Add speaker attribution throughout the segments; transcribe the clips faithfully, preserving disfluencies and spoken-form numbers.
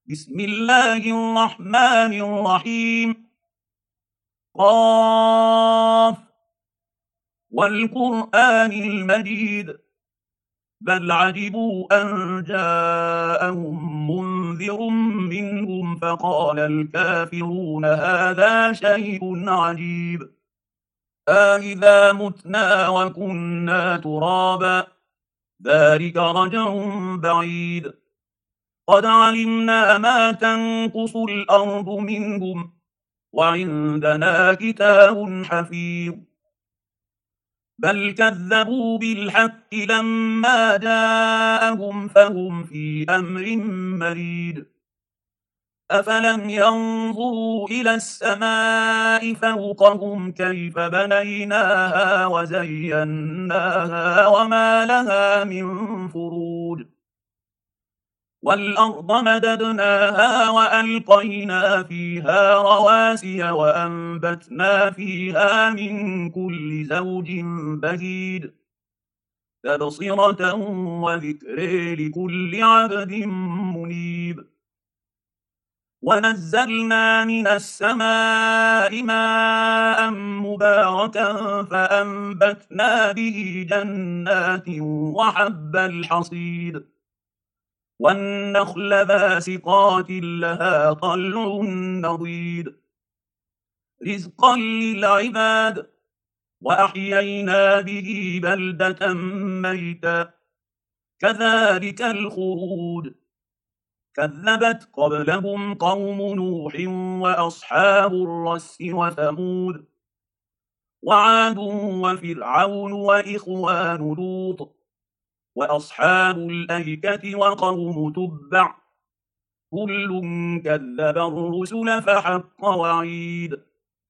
Speaker 1: بسم الله الرحمن الرحيم. قاف والقرآن المجيد بل عجبوا أن جاءهم منذر منهم فقال الكافرون هذا شيء عجيب أإذا متنا وكنا ترابا ذلك رجع بعيد قد علمنا ما تنقص الأرض منهم وعندنا كتاب حفيظ بل كذبوا بالحق لما جاءهم فهم في أمر مريد أفلم ينظروا إلى السماء فوقهم كيف بنيناها وزيناها وما لها من فروج والأرض مددناها وألقينا فيها رواسي وأنبتنا فيها من كل زوج بهيج تبصرة وذكر لكل عبد منيب ونزلنا من السماء ماء مباركا فأنبتنا به جنات وحب الحصيد والنخل باسقات لها طلع نضيد رزقا للعباد وأحيينا به بلدة ميتا كذلك الخروج كذبت قبلهم قوم نوح وأصحاب الرس وثمود وعاد وفرعون وإخوان لوط وأصحاب الأيكة وقوم تبع كل كذب الرسل فحق وعيد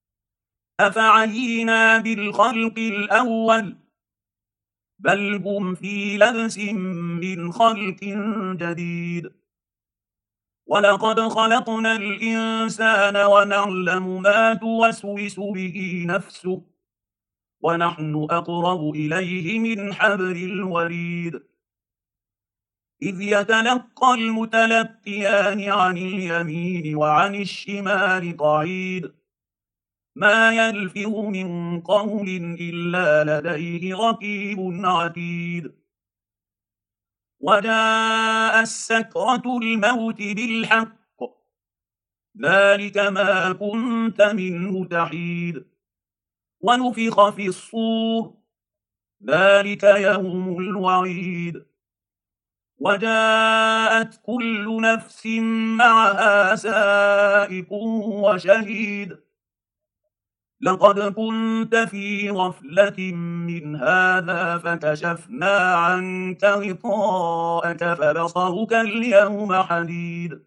Speaker 1: أفعينا بالخلق الأول بل هم في لبس من خلق جديد ولقد خلقنا الإنسان ونعلم ما توسوس به نفسه ونحن أقرب إليه من حبل الوريد إذ يتلقى المتلقيان عن اليمين وعن الشمال قعيد ما يلفظ من قول إلا لديه رقيب عتيد وجاء السكرة الموت بالحق ذلك ما كنت منه تحيد ونفخ في الصور ذلك يوم الوعيد وجاءت كل نفس معها سائق وشهيد لقد كنت في غفلة من هذا فكشفنا عنك غطاءك فبصرك اليوم حديد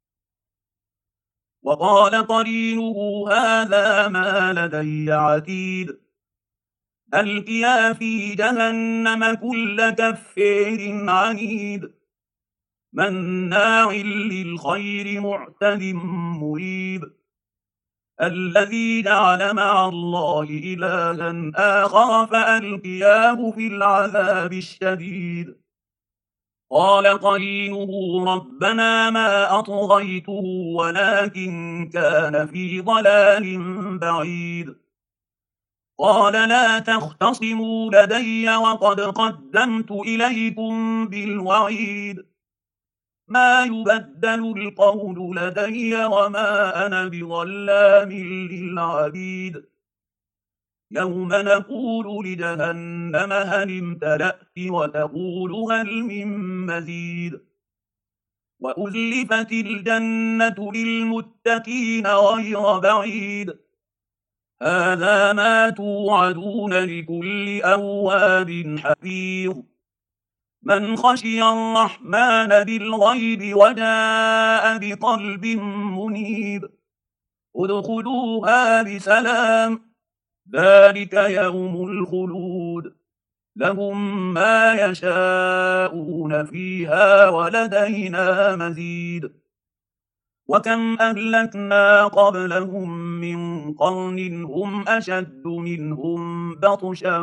Speaker 1: وقال قرينه هذا ما لدي عتيد ألقيا في جهنم كل كفير عنيد مناع للخير معتد مريب الذي جعل مع الله إلها آخر فألقياه في العذاب الشديد قال قرينه ربنا ما أطغيته ولكن كان في ضلال بعيد قال لا تختصموا لدي وقد قدمت إليكم بالوعيد ما يبدل القول لدي وما أنا بظلام للعبيد يوم نقول لجهنم هل امتلأت وتقول هل من مزيد وأزلفت الجنة للمتقين غير بعيد هذا ما توعدون لكل أواب حفيظ من خشي الرحمن بالغيب وجاء بقلب منيب ادخلوها بسلام ذلك يوم الخلود لهم ما يشاءون فيها ولدينا مزيد وكم أهلكنا قبلهم من قرن هم أشد منهم بطشا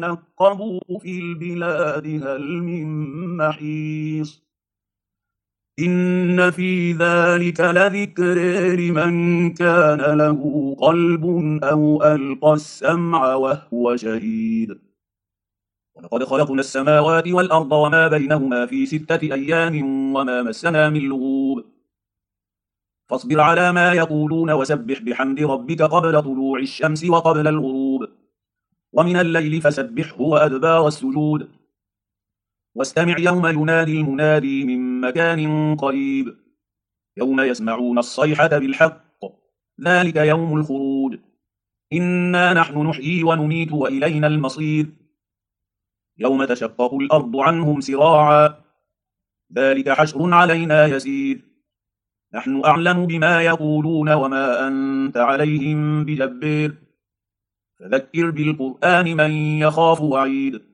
Speaker 1: فنقبوا في البلاد هل من محيص إن في ذلك لذكر لمن كان له قلب أو ألقى السمع وهو شهيد. ولقد خلقنا السماوات والأرض وما بينهما في ستة أيام وما مسنا من لغوب. فاصبر على ما يقولون وسبح بحمد ربك قبل طلوع الشمس وقبل الغروب، ومن الليل فسبحه وأدبار السجود. واستمع يوم ينادي المنادي من مكان قريب، يوم يسمعون الصيحة بالحق، ذلك يوم الخروج. إنا نحن نحيي ونميت وإلينا المصير. يوم تشقق الأرض عنهم سراعا، ذلك حشر علينا يسير. نحن أعلم بما يقولون وما أنت عليهم بجبير. فذكر بالقرآن من يخاف وعيد.